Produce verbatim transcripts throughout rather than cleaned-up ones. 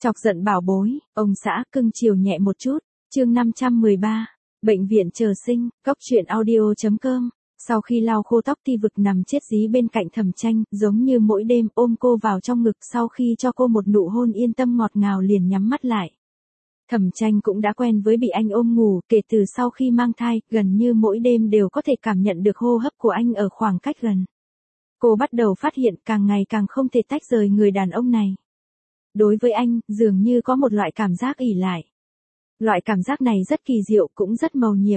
Chọc giận bảo bối, ông xã cưng chiều nhẹ một chút, chương năm trăm mười ba, bệnh viện chờ sinh, cốc truyện audio.com. Sau khi lau khô tóc Ti Vực nằm chết dí bên cạnh Thẩm Tranh, giống như mỗi đêm ôm cô vào trong ngực sau khi cho cô một nụ hôn yên tâm ngọt ngào liền nhắm mắt lại. Thẩm Tranh cũng đã quen với bị anh ôm ngủ, kể từ sau khi mang thai, gần như mỗi đêm đều có thể cảm nhận được hô hấp của anh ở khoảng cách gần. Cô bắt đầu phát hiện càng ngày càng không thể tách rời người đàn ông này. Đối với anh, dường như có một loại cảm giác ỷ lại. Loại cảm giác này rất kỳ diệu cũng rất mầu nhiệm.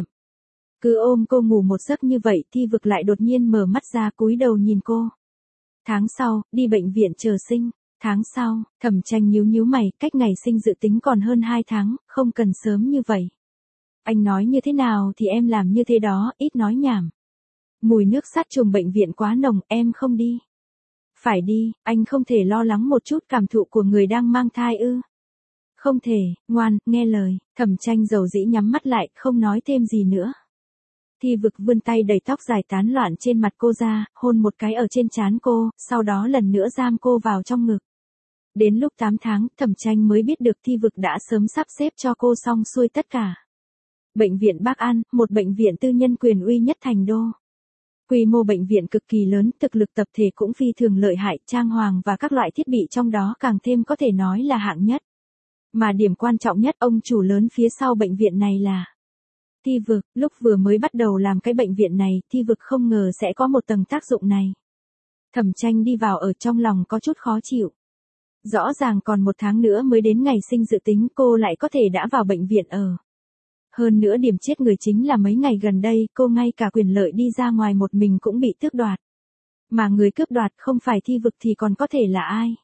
Cứ ôm cô ngủ một giấc như vậy Ti Vực lại đột nhiên mở mắt ra cúi đầu nhìn cô. Tháng sau, đi bệnh viện chờ sinh. Tháng sau, Thẩm Tranh nhíu nhíu mày, cách ngày sinh dự tính còn hơn hai tháng, không cần sớm như vậy. Anh nói như thế nào thì em làm như thế đó, ít nói nhảm. Mùi nước sát trùng bệnh viện quá nồng, em không đi. Phải đi, anh không thể lo lắng một chút cảm thụ của người đang mang thai ư. Không thể, ngoan, nghe lời. Thẩm Tranh dầu dĩ nhắm mắt lại, không nói thêm gì nữa. Ti Vực vươn tay đẩy tóc dài tán loạn trên mặt cô ra, hôn một cái ở trên trán cô, sau đó lần nữa giam cô vào trong ngực. Đến lúc tám tháng, Thẩm Tranh mới biết được Ti Vực đã sớm sắp xếp cho cô xong xuôi tất cả. Bệnh viện Bắc An, một bệnh viện tư nhân quyền uy nhất thành đô. Quy mô bệnh viện cực kỳ lớn, thực lực tập thể cũng phi thường lợi hại, trang hoàng và các loại thiết bị trong đó càng thêm có thể nói là hạng nhất. Mà điểm quan trọng nhất ông chủ lớn phía sau bệnh viện này là Ti Vực. Lúc vừa mới bắt đầu làm cái bệnh viện này, Ti Vực không ngờ sẽ có một tầng tác dụng này. Thẩm Tranh đi vào ở trong lòng có chút khó chịu. Rõ ràng còn một tháng nữa mới đến ngày sinh dự tính cô lại có thể đã vào bệnh viện ở. Hơn nữa điểm chết người chính là mấy ngày gần đây cô ngay cả quyền lợi đi ra ngoài một mình cũng bị tước đoạt. Mà người cướp đoạt không phải Ti Vực thì còn có thể là ai?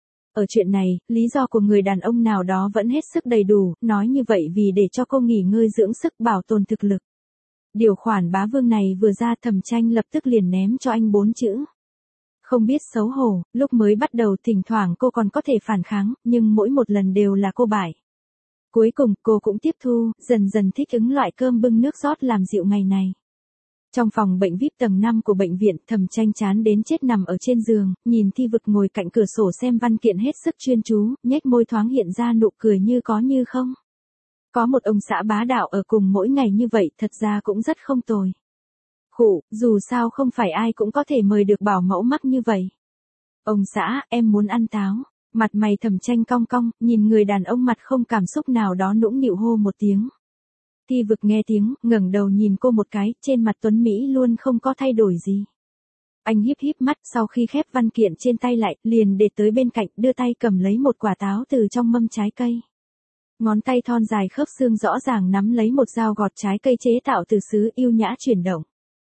Ở chuyện này, lý do của người đàn ông nào đó vẫn hết sức đầy đủ, nói như vậy vì để cho cô nghỉ ngơi dưỡng sức bảo tồn thực lực. Điều khoản bá vương này vừa ra Thẩm Tranh lập tức liền ném cho anh bốn chữ. Không biết xấu hổ, lúc mới bắt đầu thỉnh thoảng cô còn có thể phản kháng, nhưng mỗi một lần đều là cô bại. Cuối cùng cô cũng tiếp thu, dần dần thích ứng loại cơm bưng nước rót làm dịu ngày này. Trong phòng bệnh vi ai pi tầng năm của bệnh viện, Thẩm Tranh chán đến chết nằm ở trên giường, nhìn Ti Vực ngồi cạnh cửa sổ xem văn kiện hết sức chuyên chú, nhếch môi thoáng hiện ra nụ cười như có như không. Có một ông xã bá đạo ở cùng mỗi ngày như vậy thật ra cũng rất không tồi. Khụ, dù sao không phải ai cũng có thể mời được bảo mẫu mắc như vậy. Ông xã, em muốn ăn táo. Mặt mày Thẩm Tranh cong cong, nhìn người đàn ông mặt không cảm xúc nào đó nũng nịu hô một tiếng. Ti Vực nghe tiếng, ngẩng đầu nhìn cô một cái, trên mặt tuấn Mỹ luôn không có thay đổi gì. Anh híp híp mắt, sau khi khép văn kiện trên tay lại, liền để tới bên cạnh, đưa tay cầm lấy một quả táo từ trong mâm trái cây. Ngón tay thon dài khớp xương rõ ràng nắm lấy một dao gọt trái cây chế tạo từ sứ yêu nhã chuyển động.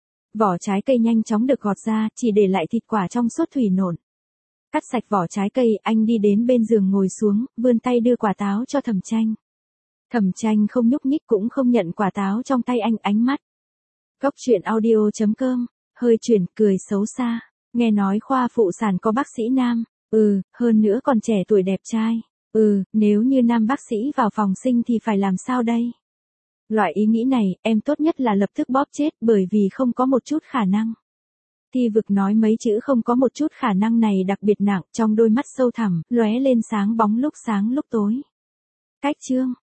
Vỏ trái cây nhanh chóng được gọt ra, chỉ để lại thịt quả trong suốt thủy nộn. Cắt sạch vỏ trái cây, anh đi đến bên giường ngồi xuống, vươn tay đưa quả táo cho Thẩm Tranh. Thẩm Tranh không nhúc nhích cũng không nhận quả táo trong tay anh, ánh mắt. Cốc truyện audio.com, hơi chuyển, cười xấu xa. Nghe nói khoa phụ sản có bác sĩ nam, ừ, hơn nữa còn trẻ tuổi đẹp trai, ừ, nếu như nam bác sĩ vào phòng sinh thì phải làm sao đây? Loại ý nghĩ này, em tốt nhất là lập tức bóp chết bởi vì không có một chút khả năng. Ti Vực nói mấy chữ không có một chút khả năng này đặc biệt nặng, trong đôi mắt sâu thẳm, lóe lên sáng bóng lúc sáng lúc tối. Cách chương